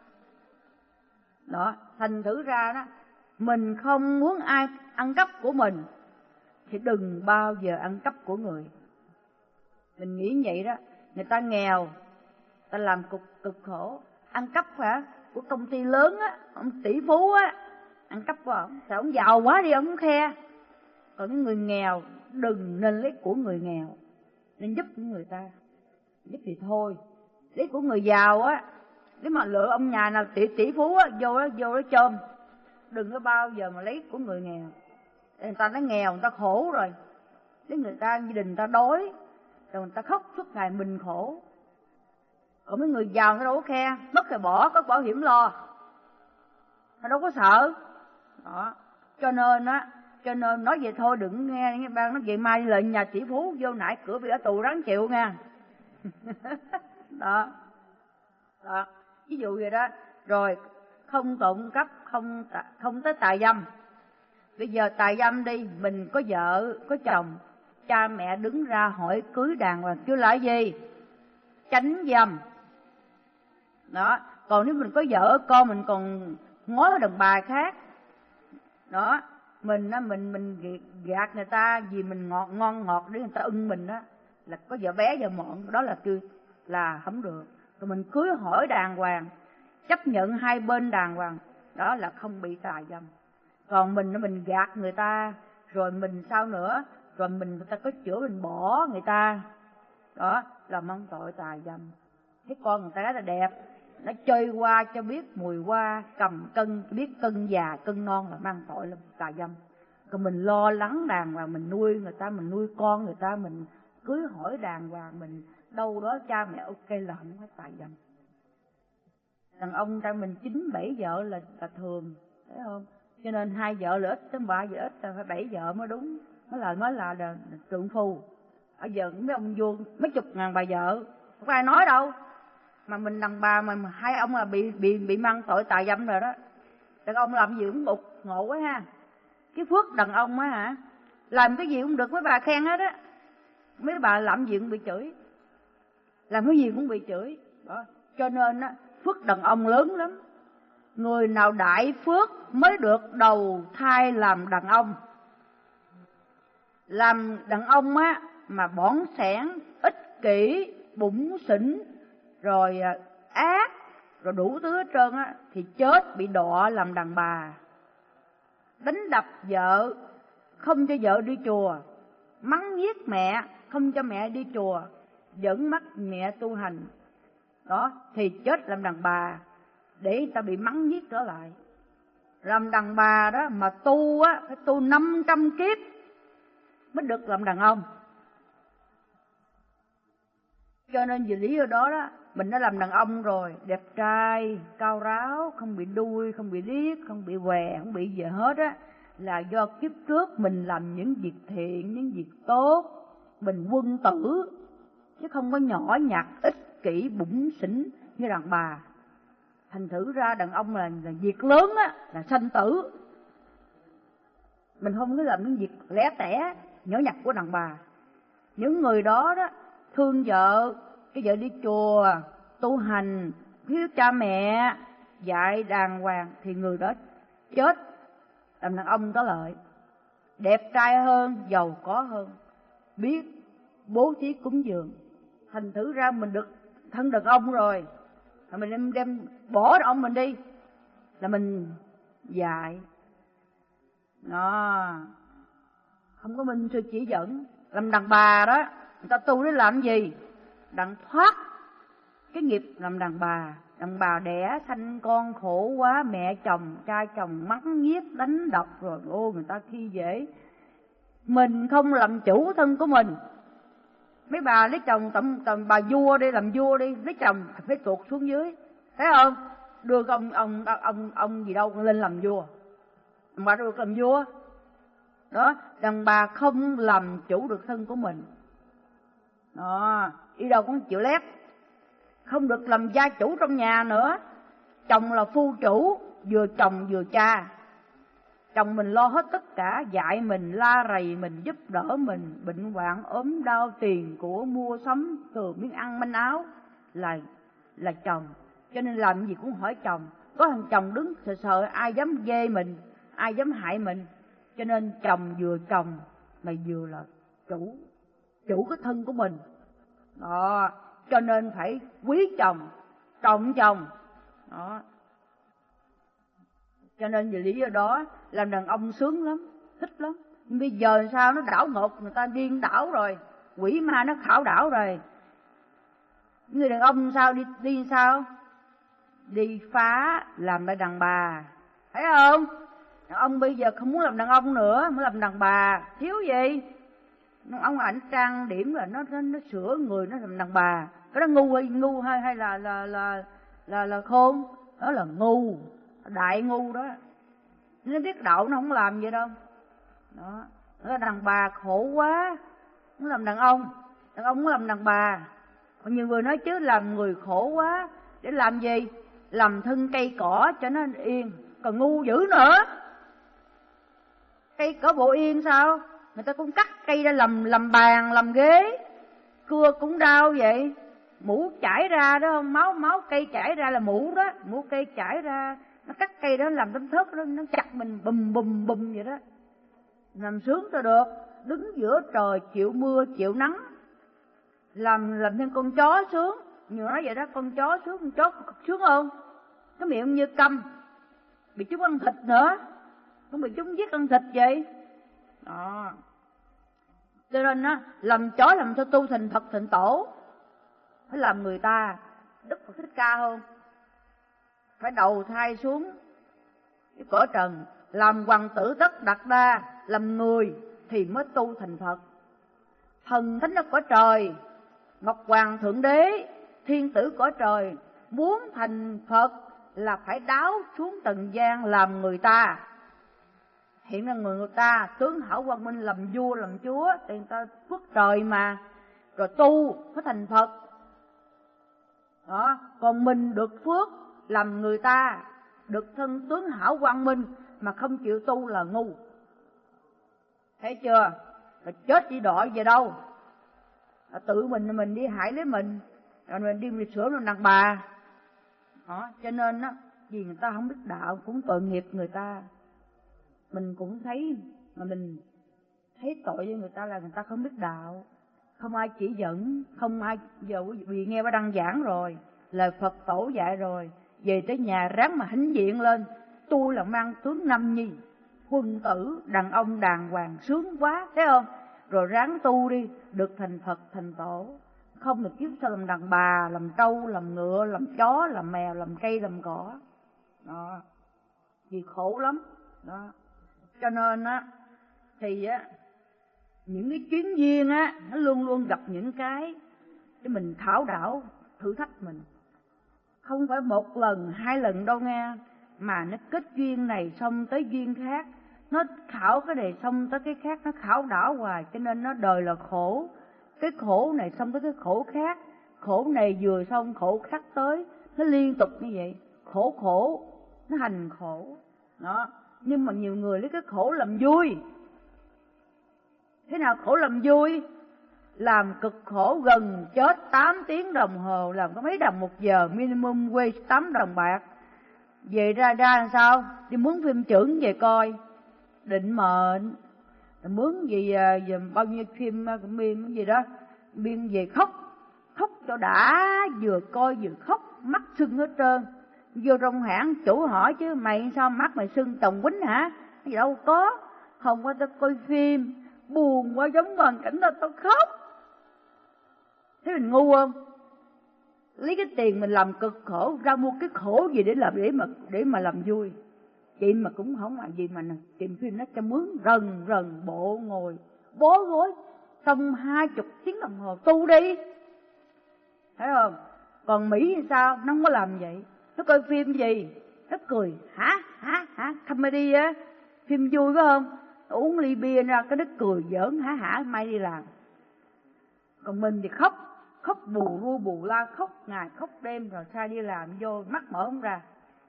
Đó, thành thử ra đó, mình không muốn ai ăn cắp của mình thì đừng bao giờ ăn cắp của người. Mình nghĩ vậy đó, người ta nghèo, ta làm cực, cực khổ, ăn cắp hả? Của công ty lớn á, ông tỷ phú á, ăn cắp của ông, sao ông giàu quá đi ông không khe. Còn những người nghèo đừng nên lấy của người nghèo, nên giúp người ta, giúp thì thôi. Lấy của người giàu á, nếu mà lựa ông nhà nào tỷ tỷ phú á, vô đó vô đó chôm, đừng có bao giờ mà lấy của người nghèo. Người ta nói nghèo, người ta khổ rồi, nếu người ta gia đình người ta đói, rồi người ta khóc suốt ngày mình khổ. Còn mấy người giàu nó đâu có khe, mất thì bỏ, có bảo hiểm lo, nó đâu có sợ. Đó, cho nên á, cho nên nói vậy thôi, đừng nghe nghe ban nói vậy mai lời nhà tỷ phú vô nại cửa bị ở tù ráng chịu nha. Đó, đó, ví dụ vậy đó. Rồi không trộm cắp, không không tới tà dâm. Bây giờ tà dâm đi, mình có vợ có chồng, cha mẹ đứng ra hỏi cưới đàng hoàng, chứ là gì? Tránh dâm. Đó, còn nếu mình có vợ con mình còn ngó đàn bà khác, đó, mình á mình mình gạt người ta vì mình ngọt ngon ngọt để người ta ưng mình đó, là có vợ bé vợ mọn, đó là kêu là không được. Rồi mình cưới hỏi đàng hoàng, chấp nhận hai bên đàng hoàng, đó là không bị tà dâm. Còn mình mình gạt người ta, rồi mình sao nữa, rồi mình người ta có chữa mình bỏ người ta, đó là mang tội tà dâm. Thấy con người ta rất là đẹp, nó chơi hoa cho biết mùi hoa, cầm cân biết cân già cân non là mang tội là tà dâm. Còn mình lo lắng đàng hoàng, mình nuôi người ta, mình nuôi con người ta, mình cưới hỏi đàng hoàng, mình đâu đó cha mẹ ok là không có tà dâm. Đàn ông ta mình chín bảy vợ là, là thường, thấy không? Cho nên hai vợ là ít, tới ba vợ ít, là phải bảy vợ mới đúng, mới là mới là, là, là trượng phu. Ở giờ mấy ông vua mấy chục ngàn bà vợ, không có ai nói đâu. Mà mình đàn bà mà, mà hai ông là bị bị bị mang tội tà dâm rồi đó. Đàn ông làm gì cũng ngục ngộ quá ha. Cái phước đàn ông á hả, làm cái gì cũng được mấy bà khen hết á. Mấy bà làm gì cũng bị chửi, làm cái gì cũng bị chửi đó. Cho nên á, phước đàn ông lớn lắm. Người nào đại phước mới được đầu thai làm đàn ông. Làm đàn ông á mà bỏn sẻn, ích kỷ, bủn xỉn, rồi ác, rồi đủ thứ hết trơn á, thì chết bị đọa làm đàn bà. Đánh đập vợ, không cho vợ đi chùa, mắng nhiếc mẹ, không cho mẹ đi chùa, dẫn mắt mẹ tu hành, đó thì chết làm đàn bà, để người ta bị mắng nhiếc trở lại. Làm đàn bà đó mà tu á, phải tu năm trăm kiếp mới được làm đàn ông. Cho nên vì lý do đó đó, mình đã làm đàn ông rồi, đẹp trai, cao ráo, không bị đuôi, không bị điếc, không bị què, không bị gì hết á, là do kiếp trước mình làm những việc thiện, những việc tốt, mình quân tử, chứ không có nhỏ nhặt, ích kỷ, bủn xỉn như đàn bà. Thành thử ra đàn ông là, là việc lớn á, là sanh tử. mình không có làm những việc lẻ tẻ nhỏ nhặt của đàn bà. Những người đó đó thương vợ, cái vợ đi chùa tu hành, hiếu cha mẹ, dạy đàng hoàng, thì người đó chết, làm đàn ông có lợi, đẹp trai hơn, giàu có hơn, biết bố thí cúng dường. Thành thử ra mình được thân đàn ông rồi, mình đem, đem bỏ đàn ông mình đi là mình dạy nó, không có minh sư chỉ dẫn. Làm đàn bà đó, người ta tu để làm gì? Đặng thoát cái nghiệp làm đàn bà. Đàn bà đẻ sanh con khổ quá, mẹ chồng trai chồng mắng nhiếc đánh đập rồi ô người ta khi dễ. Mình không làm chủ thân của mình. Mấy bà lấy chồng tầm, tầm bà vua đi, làm vua đi, lấy chồng phải tuột xuống dưới, thấy không? Đưa ông ông ông ông gì đâu lên làm vua, đàn bà được làm vua đó. Đàn bà không làm chủ được thân của mình đó, đi đâu cũng chịu lép, không được làm gia chủ trong nhà nữa. Chồng là phu chủ, vừa chồng vừa cha. Chồng mình lo hết tất cả, dạy mình, la rầy mình, giúp đỡ mình, bệnh hoạn ốm đau tiền của mua sắm từ miếng ăn manh áo là là chồng. Cho nên làm gì cũng hỏi chồng. Có thằng chồng đứng sợ sợ ai dám ghê mình, ai dám hại mình. Cho nên chồng vừa chồng mà vừa là chủ, chủ cái thân của mình đó. Cho nên phải quý chồng, trọng chồng đó. Cho nên vì lý do đó làm đàn ông sướng lắm, thích lắm. Nhưng bây giờ sao nó đảo ngược, người ta điên đảo rồi, quỷ ma nó khảo đảo rồi. Người đàn ông sao đi đi sao? Đi phá làm lại đàn bà, thấy không? Đàn ông bây giờ không muốn làm đàn ông nữa, muốn làm đàn bà, thiếu gì? Đàn ông ảnh trang điểm là nó nó, nó sửa người nó làm đàn bà. Cái đó ngu hay ngu hay hay là là là là, là khôn? Đó là ngu, đại ngu đó. Nó biết đạo nó không làm vậy đâu. Đó, đó đàn bà khổ quá, muốn làm đàn ông, đàn ông muốn làm đàn bà. Còn nhiều người nói chứ làm người khổ quá, để làm gì? Làm thân cây cỏ cho nó yên, còn ngu dữ nữa. Cây cỏ bộ yên sao? Người ta cũng cắt cây ra làm làm bàn, làm ghế, cưa cũng đau vậy. Mũ chảy ra đó không? Máu máu cây chảy ra là mũ đó, mũ cây chảy ra, nó cắt cây đó làm tấm thớt đó, nó chặt mình bùm bùm bùm vậy đó. Làm sướng cho được, đứng giữa trời chịu mưa chịu nắng, làm làm thêm con chó sướng. Nhiều nói vậy đó, con chó sướng, con chó sướng không? Cái miệng như câm, bị chúng ăn thịt nữa, không bị chúng giết ăn thịt vậy đó. Cho nên á, làm chó làm sao tu thành Phật thành tổ, phải làm người ta. Đức Phật Thích Ca không? Phải đầu thai xuống cái cõi trần, làm hoàng tử tất đặt đa, làm người thì mới tu thành Phật. Thần thánh ở cõi trời, Ngọc Hoàng Thượng Đế, thiên tử cõi trời, muốn thành Phật là phải đáo xuống trần gian làm người ta. Hiện là người người ta tướng hảo quang minh, làm vua làm chúa thì người ta phước trời mà, rồi tu phải thành Phật đó. Còn mình được phước làm người ta, được thân tướng hảo quang minh mà không chịu tu là ngu, thấy chưa? Rồi chết chỉ đọa về đâu? Rồi tự mình mình đi hại lấy mình, rồi mình đi mình sửa làm đàn bà đó. Cho nên á, vì người ta không biết đạo cũng tội nghiệp người ta. Mình cũng thấy mà mình thấy tội với người ta là người ta không biết đạo, không ai chỉ dẫn, không ai. Giờ vì nghe bà đăng giảng rồi, lời Phật tổ dạy rồi, về tới nhà ráng mà hãnh diện lên, tôi là mang tướng Nam Nhi, quân tử, đàn ông đàng hoàng, sướng quá, thấy không? Rồi ráng tu đi, được thành Phật thành tổ. Không được kiếp sao làm đàn bà, làm trâu, làm ngựa, làm chó, làm mèo, làm cây, làm cỏ đó, vì khổ lắm đó. Cho nên á thì á, những cái chuyến duyên á, nó luôn luôn gặp những cái để mình khảo đảo, thử thách mình. Không phải một lần, hai lần đâu nghe, mà nó kết duyên này xong tới duyên khác, nó khảo cái này xong tới cái khác, nó khảo đảo hoài. Cho nên nó đời là khổ, cái khổ này xong tới cái khổ khác, khổ này vừa xong khổ khác tới, nó liên tục như vậy, khổ khổ, nó hành khổ đó. Nhưng mà nhiều người lấy cái khổ làm vui. Thế nào khổ làm vui? Làm cực khổ gần chết tám tiếng đồng hồ, làm có mấy đồng một giờ, minimum wage tám đồng bạc. Về ra ra làm sao? Đi mướn phim trưởng về coi, định mệnh. Mướn gì, gì bao nhiêu phim miên gì đó, miên về khóc, khóc cho đã, vừa coi vừa khóc, mắt sưng hết trơn. Vô trong hãng chủ hỏi chứ mày sao mắt mày sưng tòng quýnh hả? Gì đâu có, hôm qua tao coi phim buồn quá, giống hoàn cảnh đó tao khóc. Thế mình ngu không? Lấy cái tiền mình làm cực khổ ra mua cái khổ gì để làm, để mà để mà làm vui. Chị mà cũng không làm gì mà tìm phim nó cho mướn rần rần bộ ngồi bó gối xong hai chục tiếng đồng hồ tu đi, thấy không? Còn Mỹ thì sao? Nó không có làm vậy. Nó coi phim gì nó cười hả hả hả comedy á, phim vui phải không? Uống ly bia ra cái nó cười giỡn hả hả mai đi làm. Còn mình thì khóc, khóc bù ru bù la, khóc ngày khóc đêm, rồi sai đi làm vô mắt mở không ra.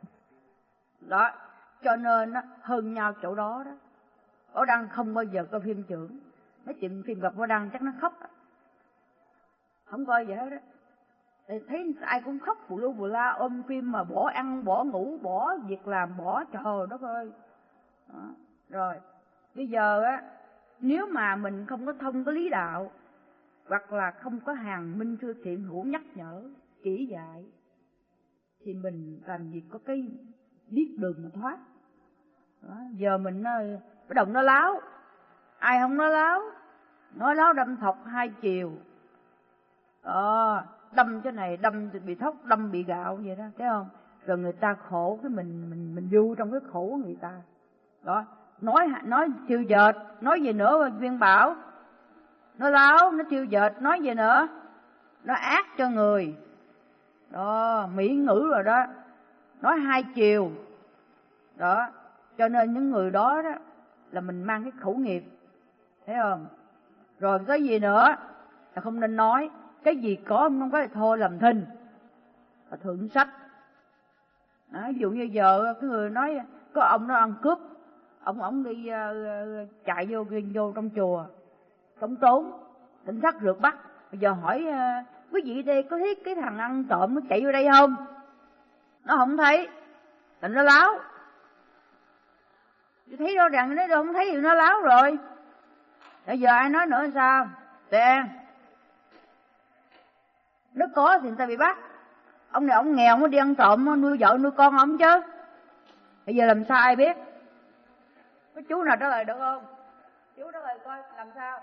Đó, cho nên nó hơn nhau chỗ đó đó. Bảo Đăng không bao giờ coi phim trưởng. Mấy chuyện phim gặp Bảo Đăng chắc nó khóc đó. Không coi vậy hết đó. Thì thấy ai cũng khóc bù lu bù la, ôm phim mà bỏ ăn, bỏ ngủ, bỏ việc làm, bỏ, trời đất ơi. Đó. Rồi, bây giờ á, nếu mà mình không có thông cái lý đạo, hoặc là không có hàng minh sư thiện hữu nhắc nhở, chỉ dạy, thì mình làm gì có cái biết đường mà thoát. Đó. Giờ mình bắt đầu nó láo, ai không nói láo, nói láo đâm thọc hai chiều. Đó, đâm cái này, đâm bị thóc, đâm bị gạo vậy đó, thấy không? Rồi người ta khổ, cái mình mình mình vui trong cái khổ của người ta. Đó, nói nói siêu dệt, nói gì nữa Viên Bảo? Nó láo, nó siêu dệt, nói gì nữa? Nó ác cho người. Đó, mỹ ngữ rồi đó. Nói hai chiều. Đó, cho nên những người đó đó là mình mang cái khẩu nghiệp, thấy không? Rồi cái gì nữa là không nên nói. Cái gì có không có thì thôi, làm thinh là thượng sách. Đó, ví dụ như giờ cái người nói có ông nó ăn cướp, ông ông đi uh, chạy vô vô trong chùa sống trốn, cảnh sát rượt bắt. Bây giờ hỏi uh, quý vị đây có thấy cái thằng ăn trộm nó chạy vô đây không? Nó không thấy, thành nó láo. Thấy rõ ràng nó không thấy thì nó láo rồi. Bây giờ ai nói nữa sao? Tiền nó có thì người ta bị bắt. Ông này ông nghèo, ông đi ăn trộm, ông nuôi vợ nuôi con ông chứ. Bây giờ làm sao ai biết? Có chú nào trả lời được không? Chú trả lời coi làm sao?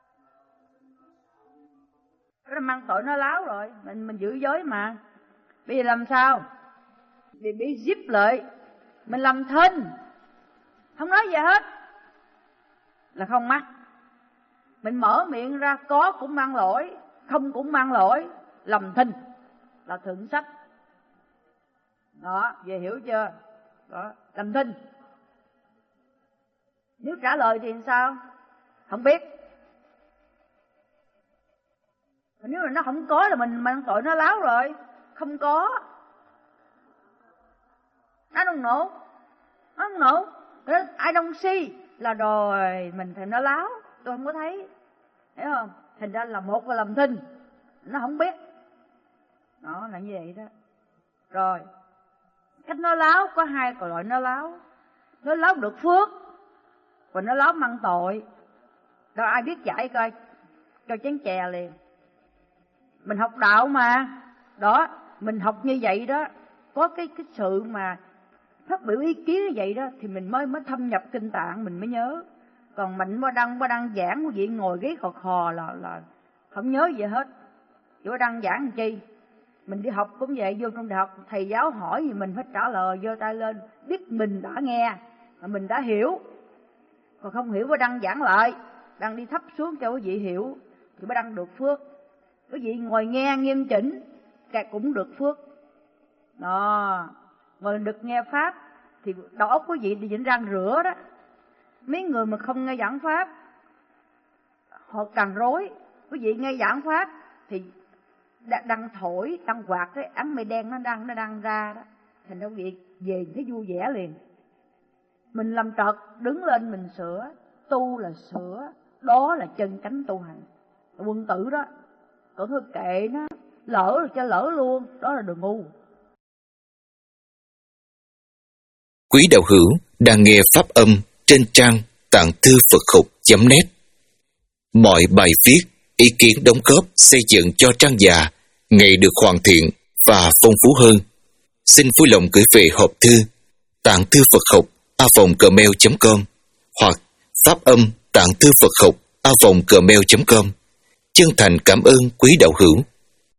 Nó mang tội nó láo rồi, mình mình giữ giới mà. Bây giờ làm sao? Thì bị zip lại, mình làm thinh, không nói gì hết là không mắc. Mình mở miệng ra có cũng mang lỗi, không cũng mang lỗi, làm thinh là thượng sách. Đó, về hiểu chưa? Đó, làm thinh. Nếu trả lời thì sao? Không biết. Nếu mà nó không có là mình mang tội nó láo rồi. Không có, nó don't know, nó don't know, I don't see là rồi mình thành nó láo, tôi không có thấy, hiểu không? Thành ra là một là làm thinh, nó không biết. Đó là như vậy đó. Rồi cách nó láo có hai loại nó láo. Nó láo được phước, còn nó láo mang tội. Đâu ai biết giải coi, cho chén chè liền. Mình học đạo mà. Đó, mình học như vậy đó, có cái cái sự mà phát biểu ý kiến như vậy đó thì mình mới mới thâm nhập kinh tạng, mình mới nhớ. Còn mình qua đăng qua đăng giảng quý vị ngồi ghế khò khò là là không nhớ gì hết. Chỉ qua đăng giảng làm chi? Mình đi học cũng vậy, vô trong đại học thầy giáo hỏi gì mình phải trả lời, giơ tay lên, biết mình đã nghe mà mình đã hiểu. Còn không hiểu qua đăng giảng lại, đăng đi thấp xuống cho quý vị hiểu thì mới đăng được phước. Quý vị ngồi nghe nghiêm chỉnh cũng được phước. Đó, ngồi được nghe pháp thì đầu óc quý vị đi dính răng rửa đó. Mấy người mà không nghe giảng pháp họ càng rối. Quý vị nghe giảng pháp thì đang thổi, đang quạt cái áng mây đen nó đang nó đang ra đó, thành ra quý vị về thấy vui vẻ liền. Mình làm trật, đứng lên mình sửa. Tu là sửa, đó là chân chánh tu hành. Quân tử đó, cậu thôi kệ nó, lỡ rồi cho lỡ luôn, đó là đồ ngu. Quý đạo hữu đang nghe pháp âm trên trang tạng thư Phật học chấm net. Mọi bài viết, ý kiến đóng góp xây dựng cho trang già ngày được hoàn thiện và phong phú hơn. Xin vui lòng gửi về hộp thư tạng thư Phật học a vòng gmail chấm com hoặc pháp âm tạng thư Phật học a vòng gmail chấm com. Chân thành cảm ơn quý đạo hữu.